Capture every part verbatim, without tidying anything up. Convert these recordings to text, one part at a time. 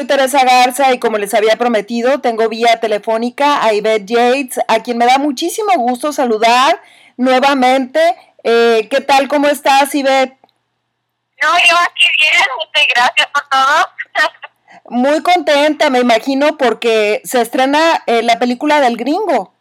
Soy Teresa Garza y como les había prometido, tengo vía telefónica a Ivette Yates, a quien me da muchísimo gusto saludar nuevamente. Eh, ¿Qué tal? ¿Cómo estás, Ivette? No, yo aquí bien, muchas gracias por todo. Muy contenta, me imagino, porque se estrena eh, la película del Gringo.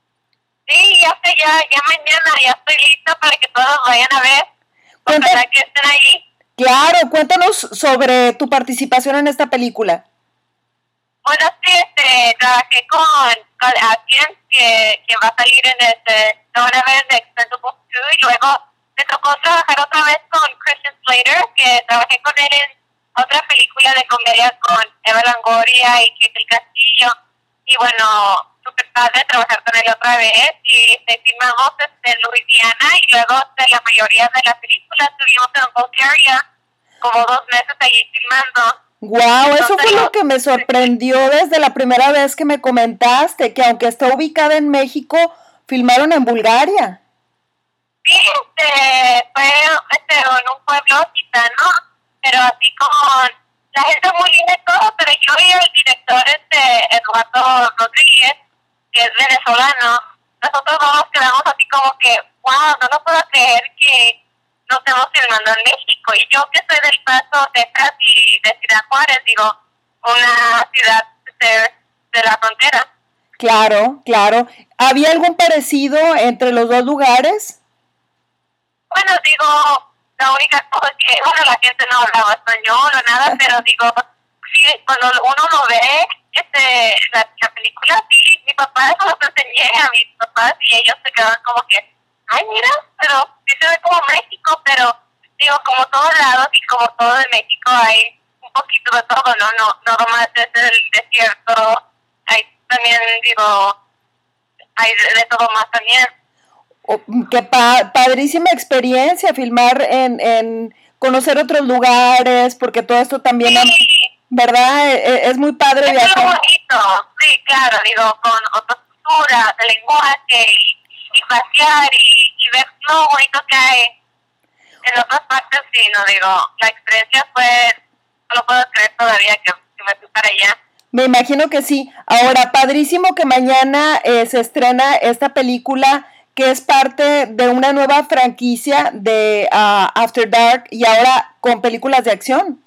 Sí, ya sé, ya, ya mañana, ya estoy lista para que todos vayan a ver. Cuenta- Ojalá que estén ahí. Claro, cuéntanos sobre tu participación en esta película. Bueno, sí, este, trabajé con, con Atkins, que, que va a salir en este, lo van a ver en Expendables dos, y luego me tocó trabajar otra vez con Christian Slater, que trabajé con él en otra película de comedia con Eva Longoria y Kate del Castillo, y bueno, súper padre trabajar con él otra vez, y este, filmamos este, en Louisiana, y luego este, la mayoría de la película estuvimos en Bulgaria, como dos meses allí filmando. Wow, eso fue Entonces, lo que me sorprendió desde la primera vez que me comentaste, que aunque está ubicada en México, filmaron en Bulgaria. Sí, este, fue este, en un pueblo gitano, pero así con la gente muy linda y todo, pero yo y el director, este, Eduardo Rodríguez, que es venezolano, nosotros dos nos quedamos así como que, wow, no lo puedo creer que nos estemos filmando en México. Y yo que soy del Paso, Texas y de Ciudad Juárez, digo, una ciudad de, de la frontera. Claro, claro. ¿Había algún parecido entre los dos lugares? Bueno, digo, la única cosa es que, bueno, la gente no hablaba español o nada, pero digo, sí, cuando uno lo ve, este, la, la película, sí, mi papá eso lo enseñé a mis papás y ellos se quedaban como que, ay, mira, pero sí se ve como México, pero digo, como todos lados y como todo de México hay un poquito de todo, ¿no? No, no nomás es el desierto, hay también, digo, hay de, de todo más también. Oh, qué pa- padrísima experiencia filmar en, en conocer otros lugares, porque todo esto también, am- Sí. ¿verdad? E- e- Es muy padre Es lo viajar. bonito, sí, claro, digo, con otras culturas, el lenguaje y, y pasear y, y ver lo bonito que hay en otras partes, sí, no digo, la experiencia fue, no lo puedo creer todavía que, que me fui para allá. Me imagino que sí. Ahora, padrísimo que mañana eh, se estrena esta película que es parte de una nueva franquicia de uh, After Dark y ahora con películas de acción.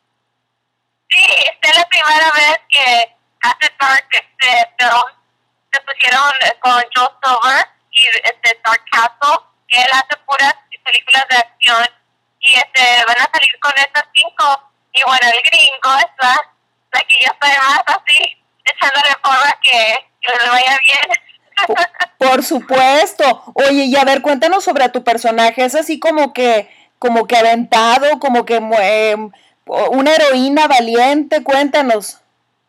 Sí, esta es la primera vez que hace Dark, este, pero se pusieron con Joe Silver y este Dark Castle, que él hace puras películas de acción y este van a salir con estas cinco. Y bueno, el Gringo es la, la que yo estoy más así, echándole porra que, que le vaya bien. Por, por supuesto. Oye, y a ver, cuéntanos sobre tu personaje. Es así como que, como que aventado, como que eh, una heroína valiente. Cuéntanos.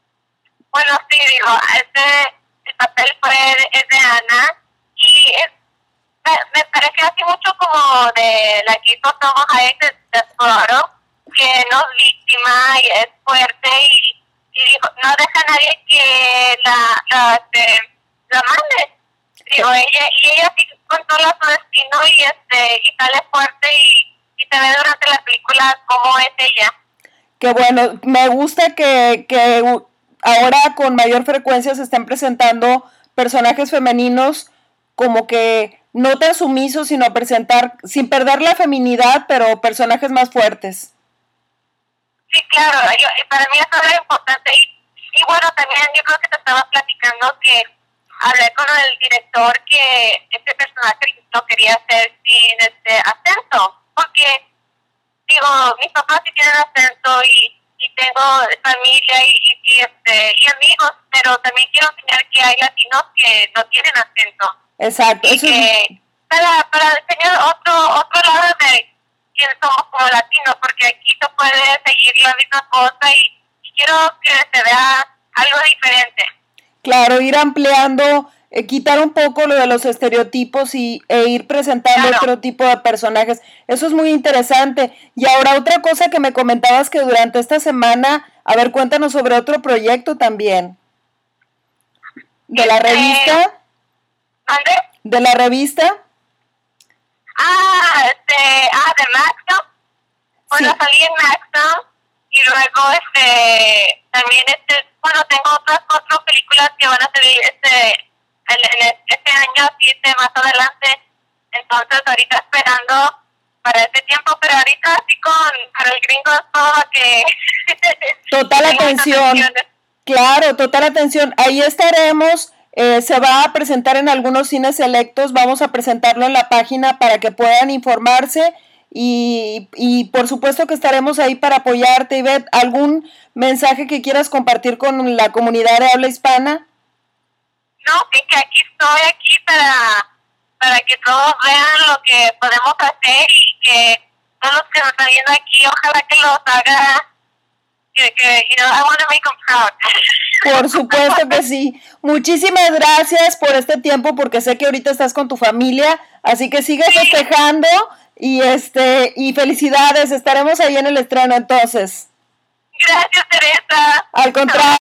Bueno, sí, digo, este, el papel fue es de Ana y es, me, me parece así mucho como de la que hizo Tom Hayek de Desperado, que no es víctima y es fuerte y, y dijo, no deja a nadie que la, la, este, la mande. Digo, ella, y ella sí controla su destino y este y sale fuerte y, y se ve durante la película cómo es ella. Que bueno, me gusta que, que ahora con mayor frecuencia se estén presentando personajes femeninos como que no tan sumisos, sino presentar, sin perder la feminidad, pero personajes más fuertes. Sí, claro, yo, para mí eso era importante. Y, y bueno, también yo creo que te estaba platicando que hablé con el director que este personaje lo quería hacer sin este acento, porque digo, mis papás sí tienen acento y, y tengo familia y, y, este, y amigos, pero también quiero enseñar que hay latinos que no tienen acento. Exacto. Y Eso que es... para, para enseñar otro, otro lado de quién somos como latinos, porque aquí se puede seguir la misma cosa y, y quiero que se vea algo diferente. Claro, ir ampliando, eh, quitar un poco lo de los estereotipos y, e ir presentando Claro. otro tipo de personajes. Eso es muy interesante. Y ahora otra cosa que me comentabas que durante esta semana, a ver, cuéntanos sobre otro proyecto también. ¿De la Este, revista? ¿Dónde? ¿De la revista? Ah, este, ah, de Maxim. Bueno, Sí. salí en Maxim y y luego este también este bueno tengo otras cuatro películas que van a salir este en, en este año así este más adelante, entonces ahorita esperando para ese tiempo, pero ahorita así con para el gringo es todo que total atención, claro, total atención, ahí estaremos. Eh, se va a presentar en algunos cines selectos, vamos a presentarlo en la página para que puedan informarse y, y por supuesto que estaremos ahí para apoyarte. Ivette, ¿algún mensaje que quieras compartir con la comunidad de habla hispana? No, que, que aquí estoy aquí para, para que todos vean lo que podemos hacer y que todos los que nos están viendo aquí, ojalá que los haga, que, que you know, I want to make them proud. Por supuesto que sí. Muchísimas gracias por este tiempo, porque sé que ahorita estás con tu familia, así que sigue sí. festejando y este y felicidades. Estaremos ahí en el estreno entonces. Gracias, Teresa. Al contrario.